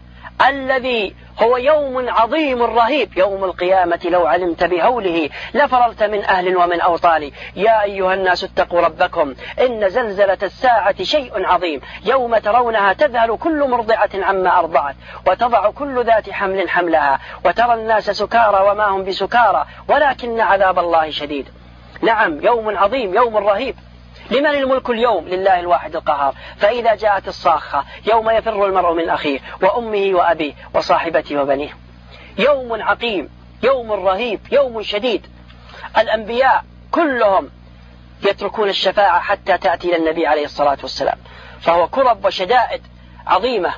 الذي هو يوم عظيم رهيب، يوم القيامة لو علمت بهوله لفررت من أهل ومن أوطان. يا أيها الناس اتقوا ربكم إن زلزلة الساعة شيء عظيم، يوم ترونها تذهل كل مرضعة عما أرضعت وتضع كل ذات حمل حملها وترى الناس سكارى وما هم بسكارى ولكن عذاب الله شديد. نعم يوم عظيم، يوم رهيب. لمن الملك اليوم؟ لله الواحد القهار. فإذا جاءت الصاخة يوم يفر المرء من أخيه وأمه وأبيه وصاحبته وبنيه. يوم عقيم، يوم رهيب، يوم شديد. الأنبياء كلهم يتركون الشفاعة حتى تأتي إلى النبي عليه الصلاة والسلام، فهو كرب وشدائد عظيمة.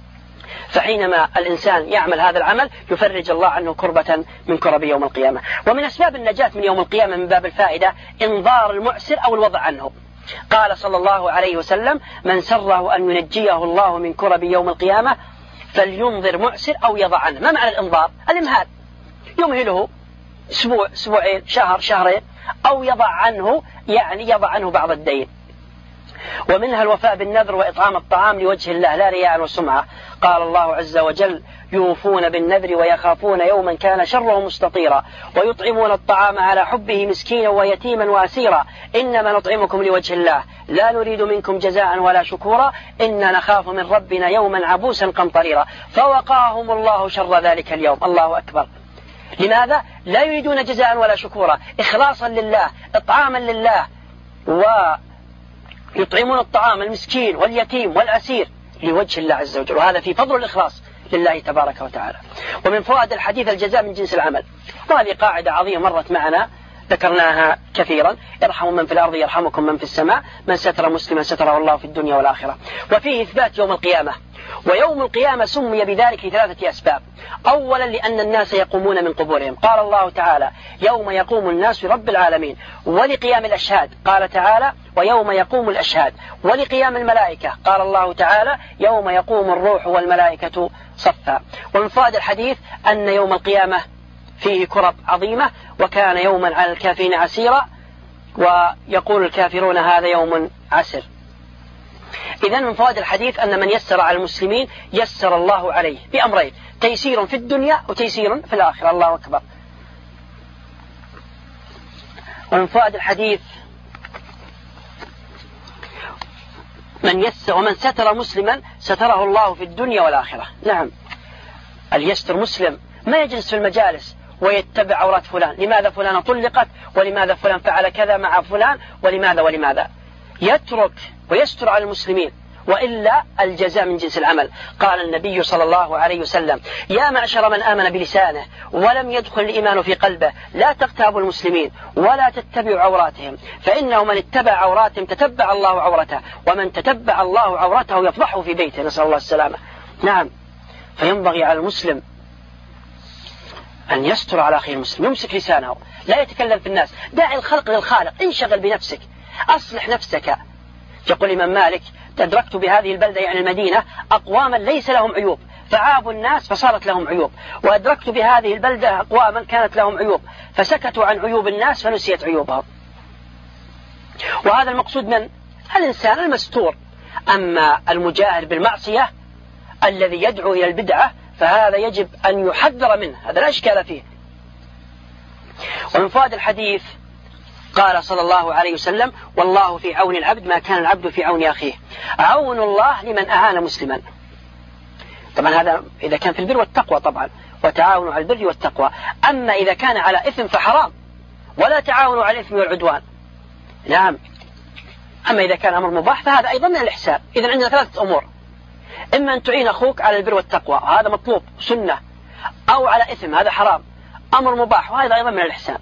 فحينما الإنسان يعمل هذا العمل يفرج الله عنه كربة من كرب يوم القيامة. ومن أسباب النجاة من يوم القيامة من باب الفائدة إنظار المعسر أو الوضع عنه. قال صلى الله عليه وسلم: من سره أن ينجيه الله من كرب يوم القيامة فلينظر معسر أو يضع عنه. ما معنى الإنظار؟ الإمهال، يمهله أسبوع أسبوعين شهر شهرين، أو يضع عنه يعني يضع عنه بعض الدين. ومنها الوفاء بالنذر وإطعام الطعام لوجه الله لا رياء وسمعة. قال الله عز وجل: يوفون بالنذر ويخافون يوما كان شره مستطيرا ويطعمون الطعام على حبه مسكينا ويتيما وأسيرا إنما نطعمكم لوجه الله لا نريد منكم جزاء ولا شكورا إنا نخاف من ربنا يوما عبوسا قمطريرا فوقاهم الله شر ذلك اليوم. الله أكبر. لماذا؟ لا يريدون جزاء ولا شكورا، إخلاصا لله، إطعاما لله، ويطعمون الطعام المسكين واليتيم والأسير لوجه الله عز وجل، وهذا في فضل الإخلاص لله تبارك وتعالى. ومن فوائد الحديث الجزاء من جنس العمل، وهذه قاعدة عظيمة مرت معنا ذكرناها كثيرا: ارحموا من في الأرض يرحمكم من في السماء، من ستر مسلما ستره الله في الدنيا والآخرة. وفيه إثبات يوم القيامة، ويوم القيامة سمي بذلك لثلاثة أسباب: أولا لأن الناس يقومون من قبورهم، قال الله تعالى: يوم يقوم الناس لرب العالمين. ولقيام الأشهاد، قال تعالى: ويوم يقوم الأشهاد. ولقيام الملائكة، قال الله تعالى: يوم يقوم الروح والملائكة صفا. ومن فوائد الحديث أن يوم القيامة فيه كرب عظيمة، وكان يوما على الكافرين عسيرا، ويقول الكافرون هذا يوم عسر. إذن من فوائد الحديث أن من يسر على المسلمين يسر الله عليه بأمرين: تيسير في الدنيا وتيسير في الآخرة. الله أكبر. ومن فوائد الحديث من يسر ومن ستر مسلما ستره الله في الدنيا والآخرة. نعم، اليستر مسلم ما يجلس في المجالس ويتبع عورات فلان، لماذا فلان طلقت، ولماذا فلان فعل كذا مع فلان، ولماذا ولماذا يترك ويستر على المسلمين، وإلا الجزاء من جنس العمل. قال النبي صلى الله عليه وسلم: يا معشر من آمن بلسانه ولم يدخل الإيمان في قلبه، لا تغتابوا المسلمين ولا تتبعوا عوراتهم، فإنه من اتبع عوراتهم تتبع الله عورته، ومن تتبع الله عورته يفضحه في بيته، نسأل الله السلامة. نعم، فينبغي على المسلم أن يستر على أخيه المسلم، يمسك لسانه، لا يتكلم في الناس، داعي الخلق للخالق، انشغل بنفسك، أصلح نفسك. يقول الإمام مالك: أدركت بهذه البلدة يعني المدينة أقواما ليس لهم عيوب فعابوا الناس فصارت لهم عيوب، وأدركت بهذه البلدة أقواما كانت لهم عيوب فسكتوا عن عيوب الناس فنسيت عيوبهم. وهذا المقصود من الإنسان المستور. أما المجاهر بالمعصية الذي يدعو إلى البدعة فهذا يجب أن يحذر منه، هذا لا إشكال فيه. ومن فوائد الحديث قال صلى الله عليه وسلم: والله في عون العبد ما كان العبد في عون أخيه. عون الله لمن أعان مسلما. طبعا هذا إذا كان في البر والتقوى، طبعا وتعاونوا على البر والتقوى. أما إذا كان على إثم فحرام، ولا تعاونوا على الإثم والعدوان. نعم. أما إذا كان أمر مباح فهذا أيضا من الإحسان. إذن عندنا ثلاثة أمور: إما أن تعين أخوك على البر والتقوى، هذا مطلوب سنة، أو على إثم، هذا حرام، أمر مباح، وهذا أيضا من الإحسان.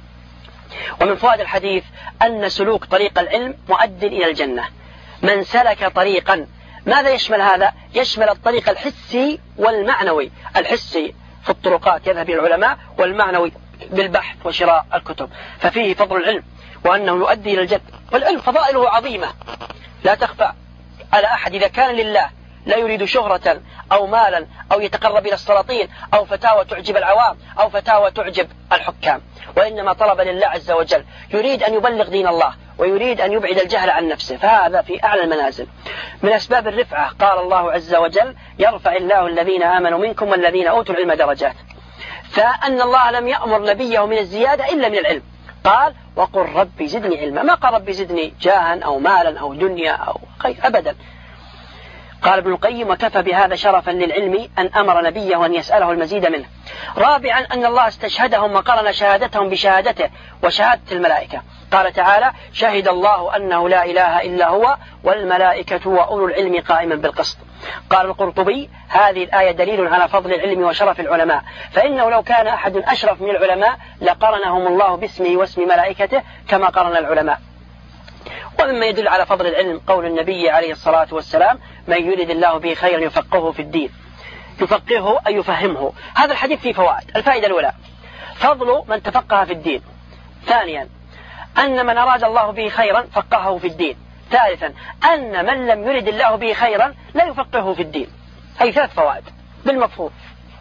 ومن فوائد الحديث أن سلوك طريق العلم مؤد إلى الجنة. من سلك طريقا، ماذا يشمل هذا؟ يشمل الطريق الحسي والمعنوي. الحسي في الطرقات يذهب إلى العلماء، والمعنوي بالبحث وشراء الكتب، ففيه فضل العلم وأنه يؤدي إلى الجنة. والعلم فضائله عظيمة لا تخفى على أحد. إذا كان لله لا يريد شهرة أو مالا أو يتقرب إلى السلاطين أو فتاوى تعجب العوام أو فتاوى تعجب الحكام، وإنما طلب لله عز وجل، يريد أن يبلغ دين الله ويريد أن يبعد الجهل عن نفسه، فهذا في أعلى المنازل. من أسباب الرفعة قال الله عز وجل: يرفع الله الذين آمنوا منكم والذين أوتوا العلم درجات. فأن الله لم يأمر نبيه من الزيادة إلا من العلم، قال: وقل ربي زدني علما، ما قال ربي زدني جاها أو مالا أو دنيا أو خير أبدا. قال ابن القيم: وكفى بهذا شرفا للعلم أن أمر نبيه أن يسأله المزيد منه. رابعا أن الله استشهدهم وقرن شهادتهم بشهادته وشهادة الملائكة. قال تعالى: شهد الله أنه لا إله إلا هو والملائكة وأولو العلم قائما بالقسط. قال القرطبي: هذه الآية دليل على فضل العلم وشرف العلماء، فإنه لو كان أحد أشرف من العلماء لقرنهم الله باسمه واسم ملائكته كما قرن العلماء. ومما يدل على فضل العلم قول النبي عليه الصلاة والسلام: من يريد الله به خيرا يفقهه في الدين. يفقهه أي يفهمه. هذا الحديث فيه فوائد. الفائدة الأولى: فضل من تفقه في الدين. ثانيا: أن من أراد الله به خيرا فقهه في الدين. ثالثا: أن من لم يرد الله به خيرا لا يفقهه في الدين. هذه ثلاث فوائد بالمفهوم.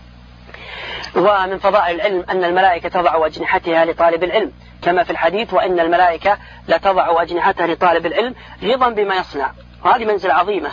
ومن فضائل العلم أن الملائكة تضع أجنحتها لطالب العلم، كما في الحديث: وإن الملائكة لتضع أجنحتها لطالب العلم رضا بما يصنع. وهذه منزلة عظيمة،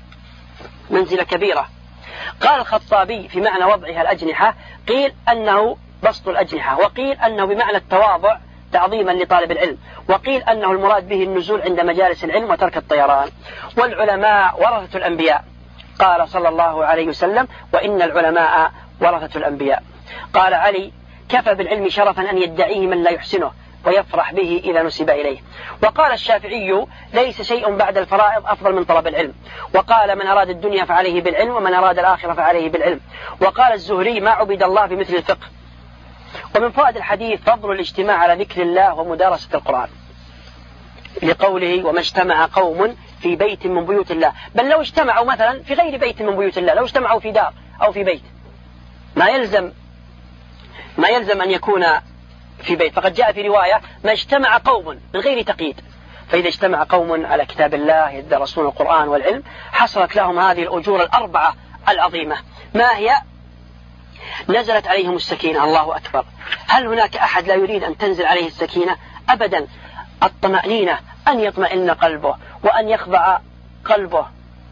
منزلة كبيرة. قال الخطابي في معنى وضعها الأجنحة: قيل أنه بسط الأجنحة، وقيل أنه بمعنى التواضع تعظيما لطالب العلم، وقيل أنه المراد به النزول عند مجالس العلم وترك الطيران. والعلماء ورثة الأنبياء. قال صلى الله عليه وسلم: وإن العلماء ورثة الأنبياء. قال علي: كفى بالعلم شرفا أن يدعيه من لا يحسنه ويفرح به إذا نسب إليه. وقال الشافعي: ليس شيء بعد الفرائض أفضل من طلب العلم. وقال: من أراد الدنيا فعليه بالعلم، ومن أراد الآخرة فعليه بالعلم. وقال الزهري: ما عبد الله بمثل الفقه. ومن فوائد الحديث فضل الاجتماع على ذكر الله ومدارسة القرآن، لقوله وما اجتمع قوم في بيت من بيوت الله. بل لو اجتمعوا مثلا في غير بيت من بيوت الله، لو اجتمعوا في دار أو في بيت، ما يلزم ما يلزم أن يكون في بيت، فقد جاء في رواية ما اجتمع قوم من غير تقييد. فإذا اجتمع قوم على كتاب الله يدرسون القرآن والعلم حصلت لهم هذه الأجور الأربعة العظيمة. ما هي؟ نزلت عليهم السكينة. الله أكبر. هل هناك أحد لا يريد أن تنزل عليه السكينة؟ أبدا. الطمأنينة، أن يطمئن قلبه وأن يخضع قلبه.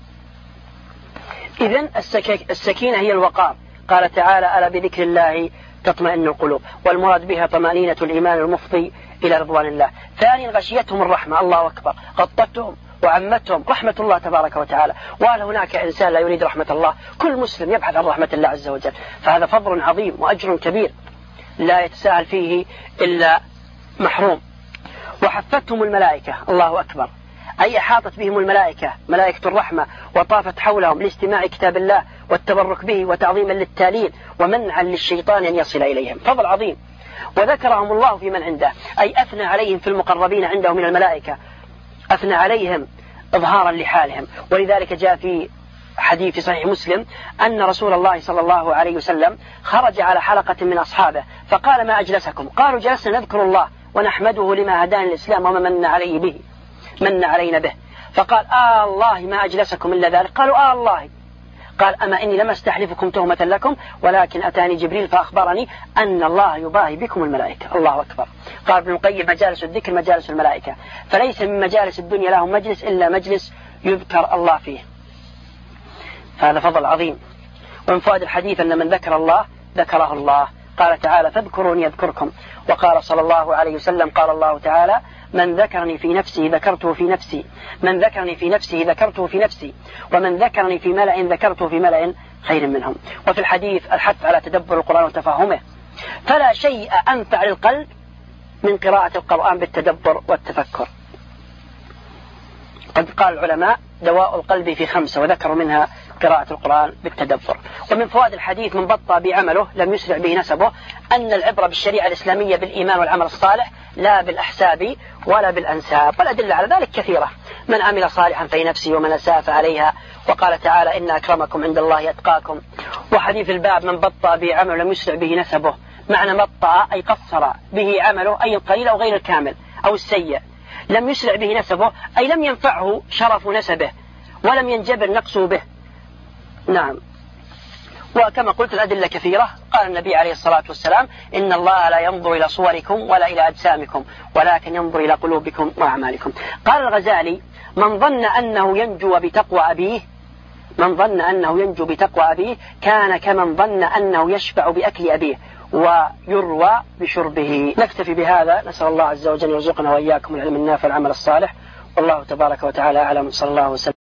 إذن السكينة هي الوقار. قال تعالى ألا بذكر الله تطمئن القلوب، والمراد بها طمأنينة الإيمان المفضي إلى رضوان الله. ثانيا غشيتهم الرحمة. الله أكبر. غطتهم وعمتهم رحمة الله تبارك وتعالى. وهل هناك إنسان لا يريد رحمة الله؟ كل مسلم يبحث عن رحمة الله عز وجل، فهذا فضل عظيم وأجر كبير لا يتساهل فيه إلا محروم. وحفتهم الملائكة. الله أكبر. أي أحاطت بهم الملائكة، ملائكة الرحمة، وطافت حولهم لاستماع كتاب الله والتبرك به وتعظيما للتالين ومنعا للشيطان أن يصل إليهم. فضل عظيم. وذكرهم الله في من عنده، أي أثنى عليهم في المقربين عنده من الملائكة، أثنى عليهم إظهارا لحالهم. ولذلك جاء في حديث في صحيح مسلم أن رسول الله صلى الله عليه وسلم خرج على حلقة من أصحابه فقال ما أجلسكم؟ قالوا جلسنا نذكر الله ونحمده لما هدانا الإسلام وما من علي به من علينا به. فقال آه الله ما أجلسكم إلا ذلك. قالوا آه الله. قال أما إني لم استحلفكم تهمة لكم، ولكن أتاني جبريل فأخبرني أن الله يباهي بكم الملائكة. الله أكبر. قال ابن القيم مجالس الذكر مجالس الملائكة، فليس من مجالس الدنيا لهم مجلس إلا مجلس يذكر الله فيه. هذا فضل عظيم. ومن فوائد الحديث أن من ذكر الله ذكره الله. قال تعالى فاذكروني يذكركم. وقال صلى الله عليه وسلم قال الله تعالى من ذكرني في نفسه ذكرته في نفسي، من ذكرني في نفسه ذكرته في نفسي، ومن ذكرني في ملأ ذكرته في ملأ خير منهم. وفي الحديث الحث على تدبر القرآن وتفهمه، فلا شيء أنفع للقلب من قراءة القرآن بالتدبر والتفكر. قد قال العلماء دواء القلب في خمسة، وذكروا منها قراءة القرآن بالتدبر. ومن فوائد الحديث من بطأ بعمله لم يسرع به نسبه، أن العبرة بالشريعة الإسلامية بالإيمان والعمل الصالح لا بالأحساب ولا بالأنساب، والأدلة على ذلك كثيرة. من عمل صالحا فلنفسه ومن أساء فعليها. وقال تعالى إن أكرمكم عند الله أتقاكم. وحديث الباب من بطأ بعمله لم يسرع به نسبه، معنى بطأ أي قصر به عمله، أي القليل أو غير الكامل أو السيء. لم يسرع به نسبه أي لم ينفعه شرف نسبه ولم ينجبر نقصه به. نعم. وكما قلت الأدلة كثيرة. قال النبي عليه الصلاة والسلام إن الله لا ينظر إلى صوركم ولا إلى أجسامكم ولكن ينظر إلى قلوبكم وأعمالكم. قال الغزالي من ظن أنه ينجو بتقوى أبيه من ظن أنه ينجو بتقوى أبيه كان كمن ظن أنه يشبع بأكل أبيه ويروى بشربه. نكتفي بهذا. نسأل الله عز وجل يرزقنا وإياكم العلم النافع والعمل الصالح، والله تبارك وتعالى أعلم. صلى الله وسلم.